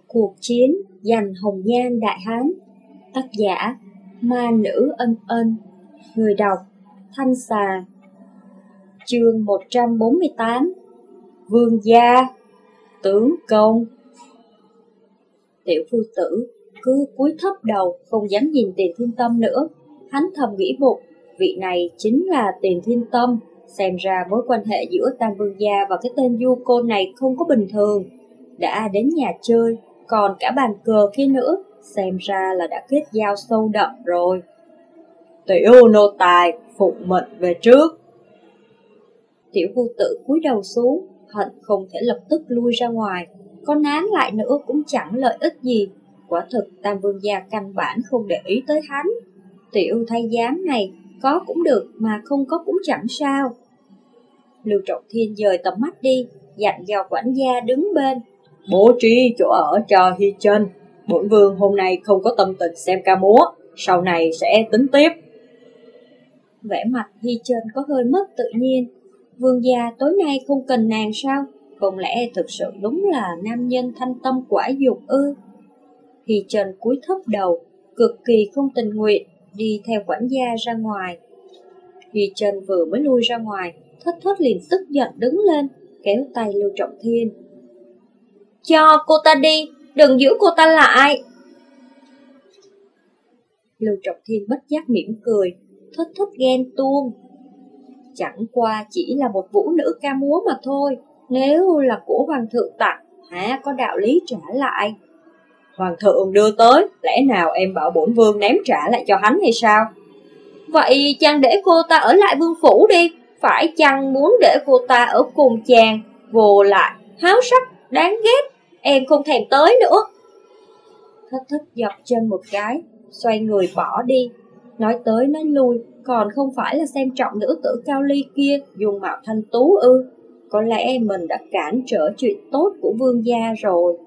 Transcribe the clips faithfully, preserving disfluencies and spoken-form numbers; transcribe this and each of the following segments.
Cuộc chiến giành hồng nhan Đại Hán. Tác giả Ma Nữ Ân Ân. Người đọc Thanh Xà. Chương một trăm bốn mươi tám. Vương gia, tướng công. Tiểu phu tử cứ cúi thấp đầu, không dám nhìn Tiền Thiên Tâm nữa. Hắn thầm nghĩ bụng, vị này chính là Tiền Thiên Tâm. Xem ra mối quan hệ giữa Tam Vương gia và cái tên du côn này không có bình thường. Đã đến nhà chơi, còn cả bàn cờ kia nữa, xem ra là đã kết giao sâu đậm rồi. Tiểu nô tài phụng mệnh về trước. Tiểu phu tử cúi đầu xuống, hận không thể lập tức lui ra ngoài. Có nán lại nữa cũng chẳng lợi ích gì. Quả thực Tam Vương gia căn bản không để ý tới hắn. Tiểu thái giám này có cũng được, mà không có cũng chẳng sao. Lưu Trọng Thiên dời tầm mắt đi, dặn dò quản gia đứng bên: bố trí chỗ ở cho Hi Chân. Bổn vương hôm nay không có tâm tình xem ca múa, sau này sẽ tính tiếp. Vẻ mặt Hi Chân có hơi mất tự nhiên. Vương gia tối nay không cần nàng sao? Không lẽ thực sự đúng là nam nhân thanh tâm quả dục ư? Hi Chân cúi thấp đầu, cực kỳ không tình nguyện đi theo quản gia ra ngoài. Hi Chân vừa mới lui ra ngoài, Thất Thất liền tức giận đứng lên, kéo tay Lưu Trọng Thiên: cho cô ta đi, đừng giữ cô ta lại. Lưu Trọng Thiên bất giác mỉm cười, Thất Thất ghen tuông. Chẳng qua chỉ là một vũ nữ ca múa mà thôi, nếu là của hoàng thượng tặng, hả có đạo lý trả lại. Hoàng thượng đưa tới, lẽ nào em bảo bổn vương ném trả lại cho hắn hay sao? Vậy chàng để cô ta ở lại vương phủ đi, phải chăng muốn để cô ta ở cùng chàng, vô lại, háo sắc, đáng ghét, em không thèm tới nữa. Thất Thất dập chân một cái, xoay người bỏ đi. Nói tới nói lui, còn không phải là xem trọng nữ tử Cao Ly kia dùng mạo thanh tú ư? Có lẽ mình đã cản trở chuyện tốt của vương gia rồi.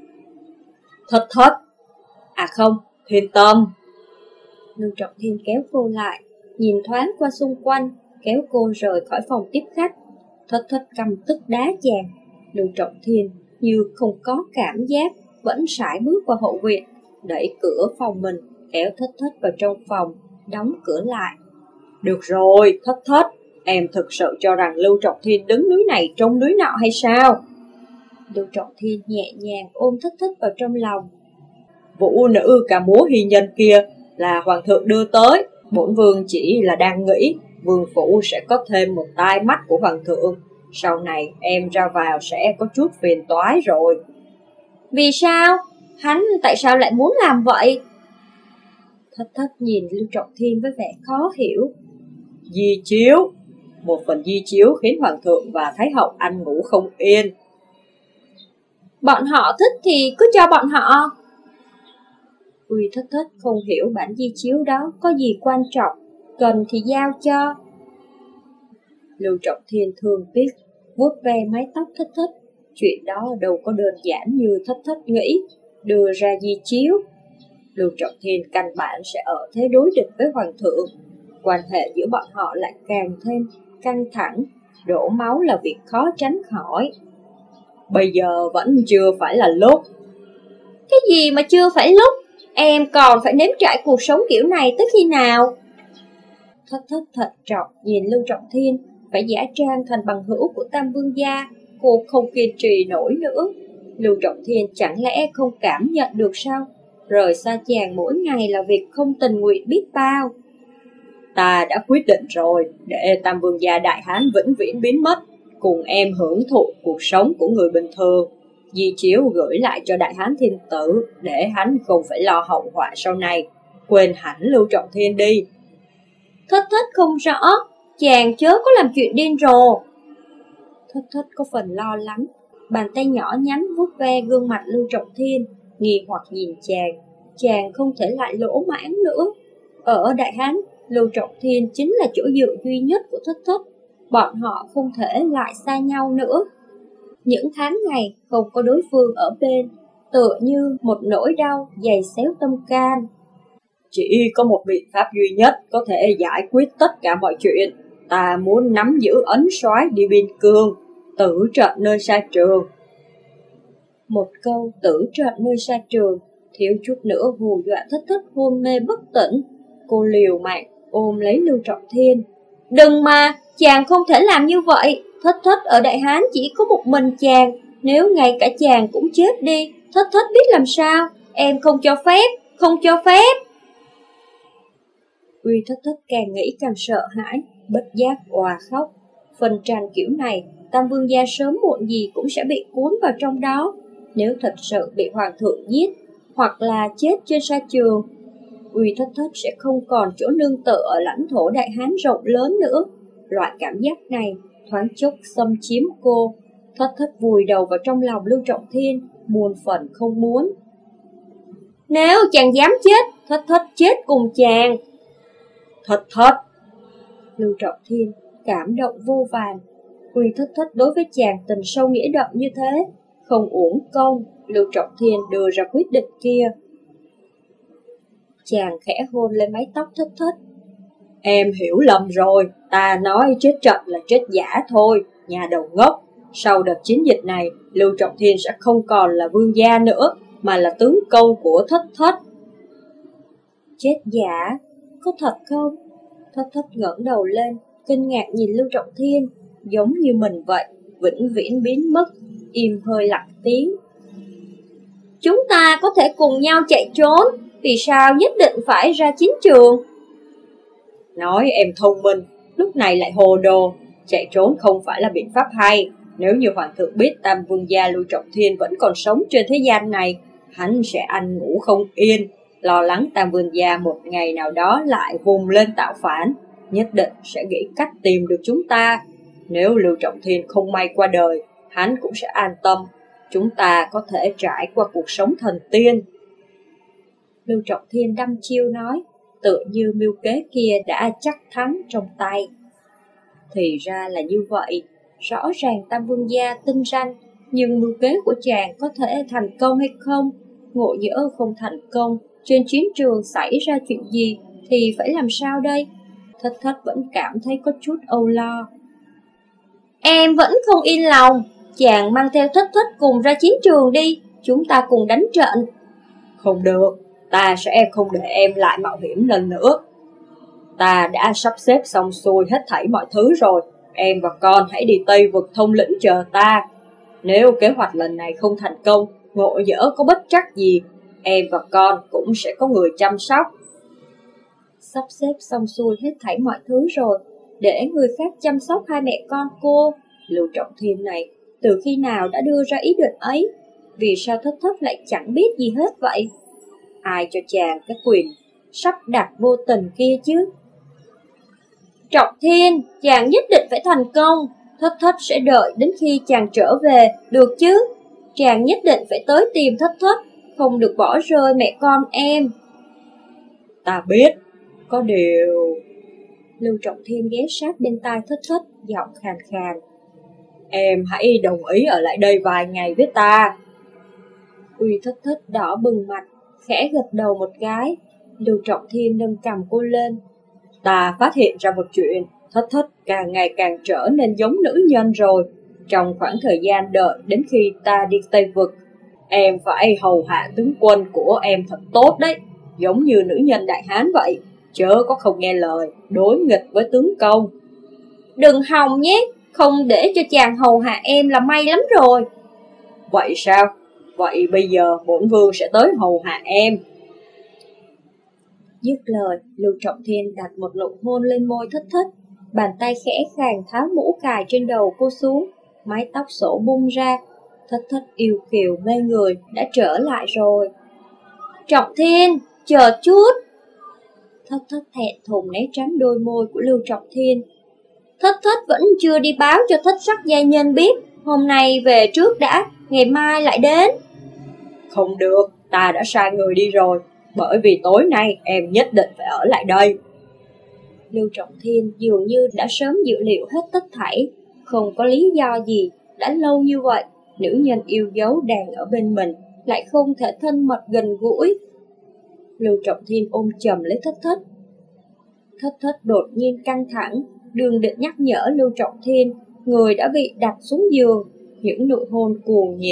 Thất Thất, à không, Thiên Tâm. Lưu Trọng Thiên kéo cô lại, nhìn thoáng qua xung quanh, kéo cô rời khỏi phòng tiếp khách. Thất Thất căm tức đá chàng. Lưu Trọng Thiên như không có cảm giác, vẫn sải bước qua hậu viện, đẩy cửa phòng mình, kéo Thất Thất vào trong phòng, đóng cửa lại. Được rồi, Thất Thất, em thực sự cho rằng Lưu Trọng Thiên đứng núi này trông núi nọ hay sao? Lưu Trọng Thiên nhẹ nhàng ôm Thất Thất vào trong lòng. Vũ nữ ca múa Hi Nhân kia là hoàng thượng đưa tới, bổn vương chỉ là đang nghĩ vương phủ sẽ có thêm một tai mắt của hoàng thượng, sau này em ra vào sẽ có chút phiền toái rồi. Vì sao? Hắn tại sao lại muốn làm vậy? Thất Thất nhìn Lưu Trọng Thiên với vẻ khó hiểu. Di chiếu, một phần di chiếu khiến hoàng thượng và thái hậu ăn ngủ không yên. Bọn họ thích thì cứ cho bọn họ. Uy Thất Thất không hiểu bản di chiếu đó có gì quan trọng, cần thì giao cho. Lưu Trọng Thiên thương tiếc, vuốt ve mái tóc Thất Thất. Chuyện đó đâu có đơn giản như Thất Thất nghĩ, đưa ra di chiếu. Lưu Trọng Thiên căn bản sẽ ở thế đối địch với hoàng thượng, quan hệ giữa bọn họ lại càng thêm căng thẳng, đổ máu là việc khó tránh khỏi. Bây giờ vẫn chưa phải là lúc. Cái gì mà chưa phải lúc? Em còn phải nếm trải cuộc sống kiểu này tới khi nào? Thất Thất thận trọng nhìn Lưu Trọng Thiên, phải giả trang thành bằng hữu của Tam Vương gia, cô không kiên trì nổi nữa. Lưu Trọng Thiên chẳng lẽ không cảm nhận được sao? Rời xa chàng mỗi ngày là việc không tình nguyện biết bao. Ta đã quyết định rồi, để Tam Vương gia Đại Hán vĩnh viễn biến mất, cùng em hưởng thụ cuộc sống của người bình thường. Di chiếu gửi lại cho Đại Hán Thiên Tử, để hắn không phải lo hậu họa sau này. Quên hẳn Lưu Trọng Thiên đi. Thất Thất không rõ, chàng chớ có làm chuyện điên rồ. Thất Thất có phần lo lắng, bàn tay nhỏ nhắn vuốt ve gương mặt Lưu Trọng Thiên, nghi hoặc nhìn chàng. Chàng không thể lại lỗ mãng nữa. Ở Đại Hán, Lưu Trọng Thiên chính là chỗ dựa duy nhất của Thất Thất. Bọn họ không thể lại xa nhau nữa. Những tháng ngày không có đối phương ở bên, tựa như một nỗi đau dày xéo tâm can. Chỉ có một biện pháp duy nhất có thể giải quyết tất cả mọi chuyện. Ta muốn nắm giữ ấn soái đi biên cương, tử trận nơi xa trường. Một câu tử trận nơi xa trường, thiếu chút nữa hù dọa Thất Thất hôn mê bất tỉnh. Cô liều mạng ôm lấy Lưu Trọng Thiên. Đừng mà, chàng không thể làm như vậy. Thất Thất ở Đại Hán chỉ có một mình chàng, nếu ngay cả chàng cũng chết đi, Thất Thất biết làm sao. Em không cho phép, không cho phép. Uy Thất Thất càng nghĩ càng sợ hãi, bất giác òa khóc. Phần tràn kiểu này, Tam Vương gia sớm muộn gì cũng sẽ bị cuốn vào trong đó. Nếu thật sự bị hoàng thượng giết, hoặc là chết trên sa trường, Uy Thất Thất sẽ không còn chỗ nương tựa ở lãnh thổ Đại Hán rộng lớn nữa. Loại cảm giác này thoáng chốc xâm chiếm cô. Thất Thất vùi đầu vào trong lòng Lưu Trọng Thiên, muôn phần không muốn. Nếu chàng dám chết, Thất Thất chết cùng chàng. Thất Thất! Lưu Trọng Thiên cảm động vô vàn. Uy Thất Thất đối với chàng tình sâu nghĩa đậm như thế, không uổng công, Lưu Trọng Thiên đưa ra quyết định kia. Chàng khẽ hôn lên mái tóc Thất Thất. Em hiểu lầm rồi, ta nói chết trận là chết giả thôi, nhà đầu ngốc. Sau đợt chiến dịch này, Lưu Trọng Thiên sẽ không còn là vương gia nữa, mà là tướng công của Thất Thất. Chết giả? Có thật không? Thất Thất ngẩng đầu lên, kinh ngạc nhìn Lưu Trọng Thiên, giống như mình vậy, vĩnh viễn biến mất, im hơi lặng tiếng. Chúng ta có thể cùng nhau chạy trốn, vì sao nhất định phải ra chiến trường? Nói em thông minh, lúc này lại hồ đồ, chạy trốn không phải là biện pháp hay. Nếu như hoàng thượng biết Tam Vương gia Lưu Trọng Thiên vẫn còn sống trên thế gian này, hắn sẽ ăn ngủ không yên, lo lắng Tam Vương gia một ngày nào đó lại vùng lên tạo phản, nhất định sẽ nghĩ cách tìm được chúng ta. Nếu Lưu Trọng Thiên không may qua đời, hắn cũng sẽ an tâm, chúng ta có thể trải qua cuộc sống thần tiên. Lưu Trọng Thiên đăm chiêu nói, tựa như mưu kế kia đã chắc thắng trong tay. Thì ra là như vậy, rõ ràng Tam Vương gia tinh ranh, nhưng mưu kế của chàng có thể thành công hay không? Ngộ nhỡ không thành công, trên chiến trường xảy ra chuyện gì thì phải làm sao đây? Thất Thất vẫn cảm thấy có chút âu lo. Em vẫn không yên lòng, chàng mang theo Thất Thất cùng ra chiến trường đi, chúng ta cùng đánh trận. Không được, ta sẽ không để em lại mạo hiểm lần nữa. Ta đã sắp xếp xong xuôi hết thảy mọi thứ rồi, em và con hãy đi Tây Vực Thông Lĩnh chờ ta. Nếu kế hoạch lần này không thành công, ngộ nhỡ có bất trắc gì, em và con cũng sẽ có người chăm sóc. Sắp xếp xong xuôi hết thảy mọi thứ rồi, để người khác chăm sóc hai mẹ con cô. Lưu Trọng Thiên này từ khi nào đã đưa ra ý định ấy? Vì sao Thất Thất lại chẳng biết gì hết vậy? Ai cho chàng cái quyền sắp đặt vô tình kia chứ? Trọng Thiên, chàng nhất định phải thành công. Thất Thất sẽ đợi đến khi chàng trở về, được chứ? Chàng nhất định phải tới tìm Thất Thất, không được bỏ rơi mẹ con em. Ta biết, có điều... Lưu Trọng Thiên ghé sát bên tai Thất Thất, giọng khàn khàn. Em hãy đồng ý ở lại đây vài ngày với ta. Uy Thất Thất đỏ bừng mặt, khẽ gật đầu một cái. Lưu Trọng Thiên nâng cầm cô lên. Ta phát hiện ra một chuyện, Thất Thất càng ngày càng trở nên giống nữ nhân rồi. Trong khoảng thời gian đợi đến khi ta đi Tây Vực, em phải hầu hạ tướng quân của em thật tốt đấy, giống như nữ nhân Đại Hán vậy, chớ có không nghe lời, đối nghịch với tướng công. Đừng hòng nhé, không để cho chàng hầu hạ em là may lắm rồi. Vậy sao? Vậy bây giờ bổn vương sẽ tới hầu hạ em. Dứt lời, Lưu Trọng Thiên đặt một nụ hôn lên môi Thất Thất, bàn tay khẽ khàng tháo mũ cài trên đầu cô xuống, mái tóc xõa bung ra. Thất Thất yêu kiều mê người đã trở lại rồi. Trọng Thiên, chờ chút. Thất Thất thẹn thùng né tránh đôi môi của Lưu Trọng Thiên. Thất Thất vẫn chưa đi báo cho Thất Sắc gia nhân biết, hôm nay về trước đã, ngày mai lại đến. Không được, ta đã sai người đi rồi, bởi vì tối nay em nhất định phải ở lại đây. Lưu Trọng Thiên dường như đã sớm dự liệu hết tất thảy, không có lý do gì, đã lâu như vậy, nữ nhân yêu dấu đang ở bên mình, lại không thể thân mật gần gũi. Lưu Trọng Thiên ôm chầm lấy Thất Thất. Thất Thất đột nhiên căng thẳng, đường định nhắc nhở Lưu Trọng Thiên, người đã bị đặt xuống giường, những nụ hôn cuồng nhiệt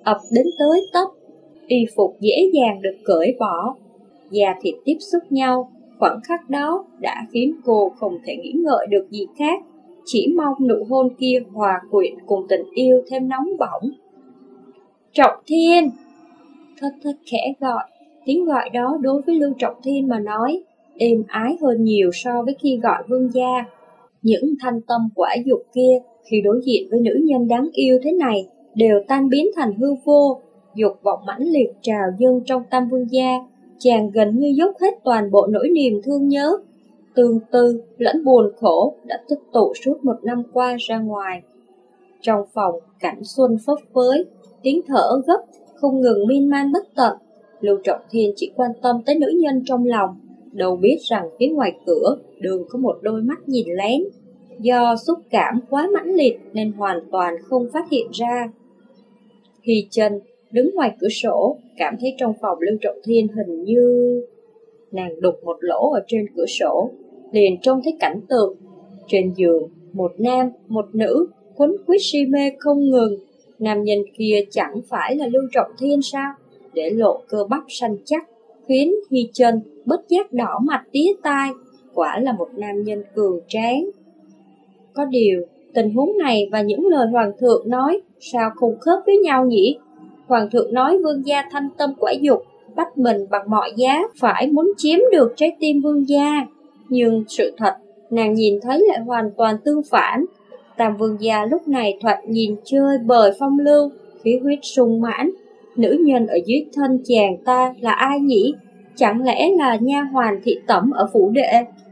ập đến tới tấp. Y phục dễ dàng được cởi bỏ, da thịt tiếp xúc nhau, khoảnh khắc đó đã khiến cô không thể nghĩ ngợi được gì khác, chỉ mong nụ hôn kia hòa quyện cùng tình yêu thêm nóng bỏng. Trọng Thiên! Thất Thất khẽ gọi, tiếng gọi đó đối với Lưu Trọng Thiên mà nói, êm ái hơn nhiều so với khi gọi vương gia. Những thanh tâm quả dục kia, khi đối diện với nữ nhân đáng yêu thế này, đều tan biến thành hư vô. Dục vọng mãnh liệt trào dâng trong tâm vương gia, chàng gần như dốc hết toàn bộ nỗi niềm thương nhớ, tương tư lẫn buồn khổ đã tích tụ suốt một năm qua ra ngoài. Trong phòng, cảnh xuân phấp phới, tiếng thở gấp không ngừng miên man bất tận. Lưu Trọng Thiên chỉ quan tâm tới nữ nhân trong lòng, đâu biết rằng phía ngoài cửa đường có một đôi mắt nhìn lén. Do xúc cảm quá mãnh liệt nên hoàn toàn không phát hiện ra. Hy Chân đứng ngoài cửa sổ, cảm thấy trong phòng Lưu Trọng Thiên hình như... Nàng đục một lỗ ở trên cửa sổ, liền trông thấy cảnh tượng. Trên giường, một nam, một nữ, quấn quýt si mê không ngừng. Nam nhân kia chẳng phải là Lưu Trọng Thiên sao? Để lộ cơ bắp săn chắc, khiến Hy Chân bất giác đỏ mặt tía tai. Quả là một nam nhân cường tráng. Có điều, tình huống này và những lời Hoàng thượng nói sao không khớp với nhau nhỉ? Hoàng thượng nói vương gia thanh tâm quả dục, bắt mình bằng mọi giá phải muốn chiếm được trái tim vương gia. Nhưng sự thật, nàng nhìn thấy lại hoàn toàn tương phản. Tam vương gia lúc này thoạt nhìn chơi bời phong lưu, khí huyết sung mãn. Nữ nhân ở dưới thân chàng ta là ai nhỉ? Chẳng lẽ là nha hoàn thị tẩm ở phủ đệ?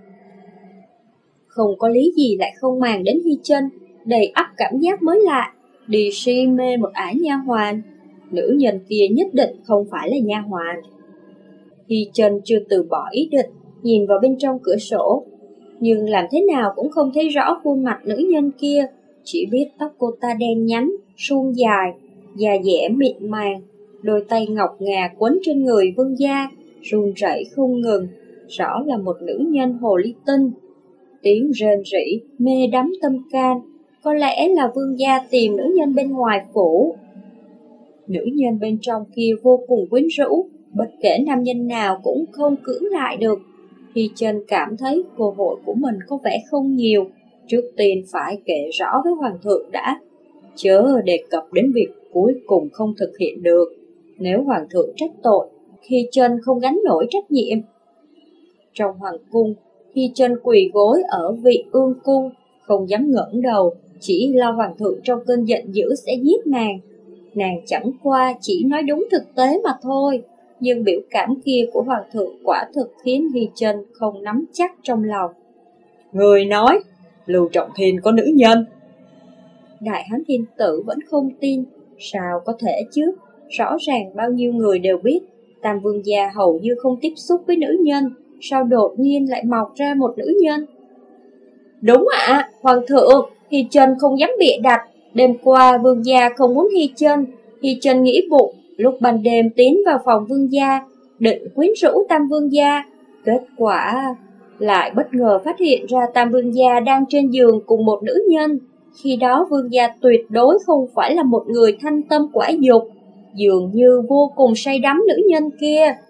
Không có lý gì lại không màng đến Hy Chân, đầy ắp cảm giác mới lạ, đi si mê một ả nha hoàn. Nữ nhân kia nhất định không phải là nha hoàn. Hy Chân chưa từ bỏ ý định, nhìn vào bên trong cửa sổ, nhưng làm thế nào cũng không thấy rõ khuôn mặt nữ nhân kia, chỉ biết tóc cô ta đen nhánh, suông dài, da dẻ mịn màng, đôi tay ngọc ngà quấn trên người vương gia, run rẩy không ngừng, rõ là một nữ nhân hồ ly tinh. Tiếng rên rỉ, mê đắm tâm can, có lẽ là vương gia tìm nữ nhân bên ngoài phủ. Nữ nhân bên trong kia vô cùng quyến rũ, bất kể nam nhân nào cũng không cưỡng lại được. Hy Chân cảm thấy cơ hội của mình có vẻ không nhiều, trước tiên phải kể rõ với Hoàng thượng đã, chớ đề cập đến việc cuối cùng không thực hiện được. Nếu Hoàng thượng trách tội, Hy Chân không gánh nổi trách nhiệm. Trong hoàng cung, Hy Chân quỳ gối ở vị ương cung, không dám ngẩng đầu, chỉ lo Hoàng thượng trong cơn giận dữ sẽ giết nàng. Nàng chẳng qua chỉ nói đúng thực tế mà thôi, nhưng biểu cảm kia của Hoàng thượng quả thực khiến Hy Chân không nắm chắc trong lòng. Người nói, Lưu Trọng Thiên có nữ nhân. Đại Hán Thiên Tử vẫn không tin, sao có thể chứ? Rõ ràng bao nhiêu người đều biết, Tam vương gia hầu như không tiếp xúc với nữ nhân, sao đột nhiên lại mọc ra một nữ nhân? Đúng ạ, à, Hoàng thượng, Hy Chân không dám bịa đặt. Đêm qua vương gia không muốn Hy Chân, Hy Chân nghĩ bụng, lúc ban đêm tiến vào phòng vương gia, định quyến rũ Tam vương gia. Kết quả lại bất ngờ phát hiện ra Tam vương gia đang trên giường cùng một nữ nhân. Khi đó vương gia tuyệt đối không phải là một người thanh tâm quả dục, dường như vô cùng say đắm nữ nhân kia.